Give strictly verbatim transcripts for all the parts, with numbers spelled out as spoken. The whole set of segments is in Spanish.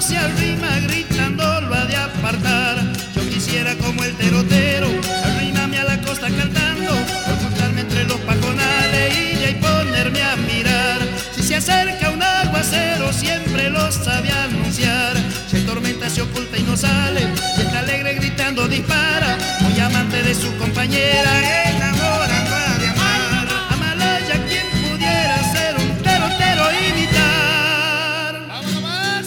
se arrima gritando lo ha de apartar. Yo quisiera como el terotero arruinarme a la costa cantando, ocultarme entre los pajonales y de ahí ponerme a mirar. Si se acerca un aguacero siempre lo sabe anunciar. Si hay tormenta se oculta y no sale, si está alegre gritando dispara. Muy amante de su compañera, enamorando a de amar. Amalaya quien pudiera ser un terotero imitar. ¡Vamos nomás!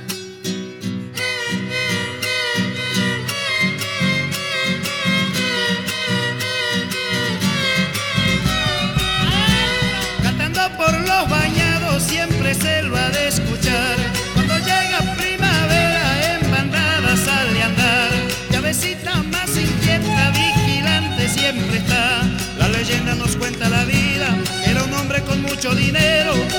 Cantando por los bañados siempre se lo ha de escuchar. Cuando llega primavera en bandada sale a andar. Llavecita más inquieta, vigilante siempre está. La leyenda nos cuenta la vida, era un hombre con mucho dinero,